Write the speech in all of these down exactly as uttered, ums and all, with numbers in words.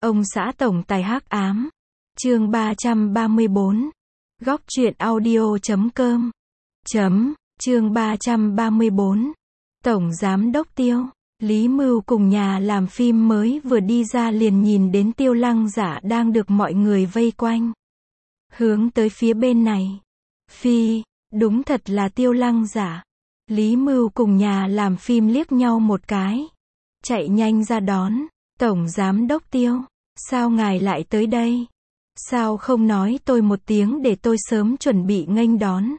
Ông xã tổng tài hắc ám. Chương ba trăm ba mươi bốn. Góc truyện audio chấm com. Chấm, chương ba trăm ba mươi bốn. Tổng giám đốc Tiêu. Lý Mưu cùng nhà làm phim mới vừa đi ra liền nhìn đến Tiêu Lăng Giả đang được mọi người vây quanh. Hướng tới phía bên này. Phi, đúng thật là Tiêu Lăng Giả. Lý Mưu cùng nhà làm phim liếc nhau một cái. Chạy nhanh ra đón. Tổng giám đốc Tiêu, sao ngài lại tới đây? Sao không nói tôi một tiếng để tôi sớm chuẩn bị nghênh đón?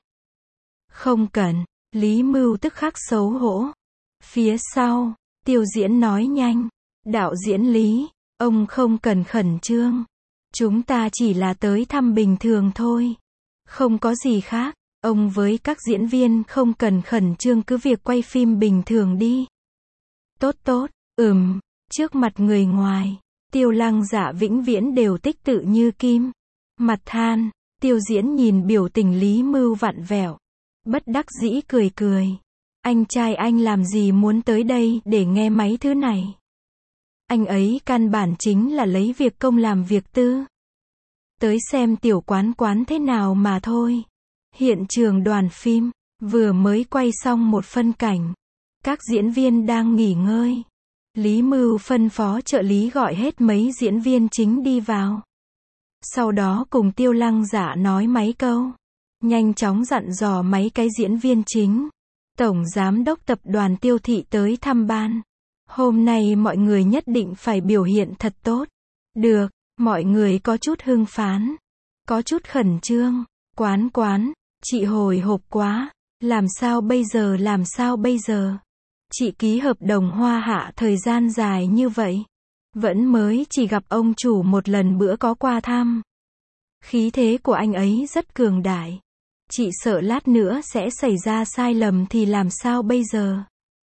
Không cần, Lý Mưu tức khắc xấu hổ. Phía sau, Tiêu Diễn nói nhanh. Đạo diễn Lý, ông không cần khẩn trương. Chúng ta chỉ là tới thăm bình thường thôi. Không có gì khác, ông với các diễn viên không cần khẩn trương, cứ việc quay phim bình thường đi. Tốt tốt, ừm, trước mặt người ngoài, Tiêu Lăng Giả vĩnh viễn đều tích tự như kim. Mặt than, Tiêu Diễn nhìn biểu tình Lý Mưu vặn vẹo. Bất đắc dĩ cười cười. Anh trai anh làm gì muốn tới đây để nghe mấy thứ này? Anh ấy căn bản chính là lấy việc công làm việc tư. Tới xem tiểu quán quán thế nào mà thôi. Hiện trường đoàn phim, vừa mới quay xong một phân cảnh. Các diễn viên đang nghỉ ngơi. Lý Mưu phân phó trợ lý gọi hết mấy diễn viên chính đi vào. Sau đó cùng Tiêu Lăng Giả nói mấy câu. Nhanh chóng dặn dò mấy cái diễn viên chính. Tổng giám đốc tập đoàn Tiêu thị tới thăm ban. Hôm nay mọi người nhất định phải biểu hiện thật tốt. Được, mọi người có chút hưng phấn. Có chút khẩn trương. Quán quán, chị hồi hộp quá. Làm sao bây giờ làm sao bây giờ? Chị ký hợp đồng Hoa Hạ thời gian dài như vậy. Vẫn mới chỉ gặp ông chủ một lần bữa có qua thăm. Khí thế của anh ấy rất cường đại. Chị sợ lát nữa sẽ xảy ra sai lầm thì làm sao bây giờ?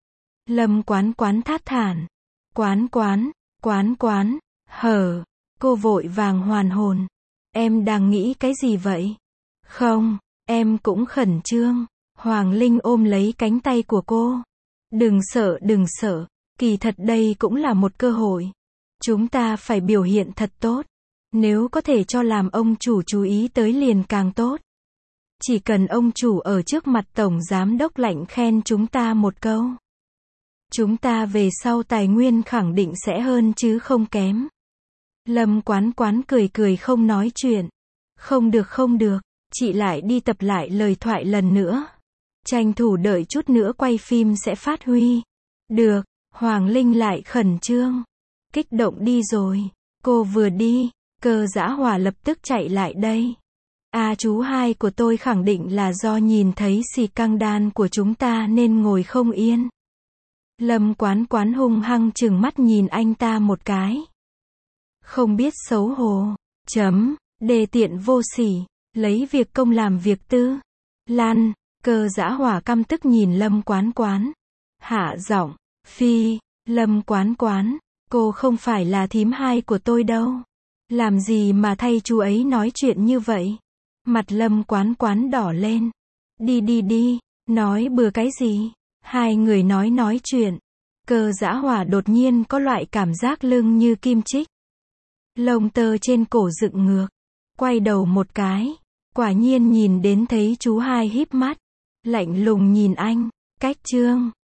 Lâm Quán Quán thát thản. Quán quán, quán quán, hở. Cô vội vàng hoàn hồn. Em đang nghĩ cái gì vậy? Không, em cũng khẩn trương. Hoàng Linh ôm lấy cánh tay của cô. Đừng sợ đừng sợ. Kỳ thật đây cũng là một cơ hội. Chúng ta phải biểu hiện thật tốt. Nếu có thể cho làm ông chủ chú ý tới liền càng tốt. Chỉ cần ông chủ ở trước mặt tổng giám đốc lạnh khen chúng ta một câu. Chúng ta về sau tài nguyên khẳng định sẽ hơn chứ không kém. Lâm Quán Quán cười cười không nói chuyện. Không được không được, chị lại đi tập lại lời thoại lần nữa. Tranh thủ đợi chút nữa quay phim sẽ phát huy. Được, Hoàng Linh lại khẩn trương. Kích động đi rồi. Cô vừa đi, Cơ Dã Hòa lập tức chạy lại đây. À chú hai của tôi khẳng định là do nhìn thấy xì căng đan của chúng ta nên ngồi không yên. Lâm Quán Quán hung hăng trừng mắt nhìn anh ta một cái. Không biết xấu hổ. Chấm, đề tiện vô sỉ. Lấy việc công làm việc tư. Lan, Cơ Dã Hòa căm tức nhìn Lâm Quán Quán. Hạ giọng, Phi, Lâm Quán Quán, cô không phải là thím hai của tôi đâu. Làm gì mà thay chú ấy nói chuyện như vậy? Mặt Lâm Quán Quán đỏ lên. Đi đi đi, nói bừa cái gì? Hai người nói nói chuyện. Cơ Dã Hòa đột nhiên có loại cảm giác lưng như kim chích. Lông tơ trên cổ dựng ngược. Quay đầu một cái. Quả nhiên nhìn đến thấy chú hai híp mắt. Lạnh lùng nhìn anh. Cách trương.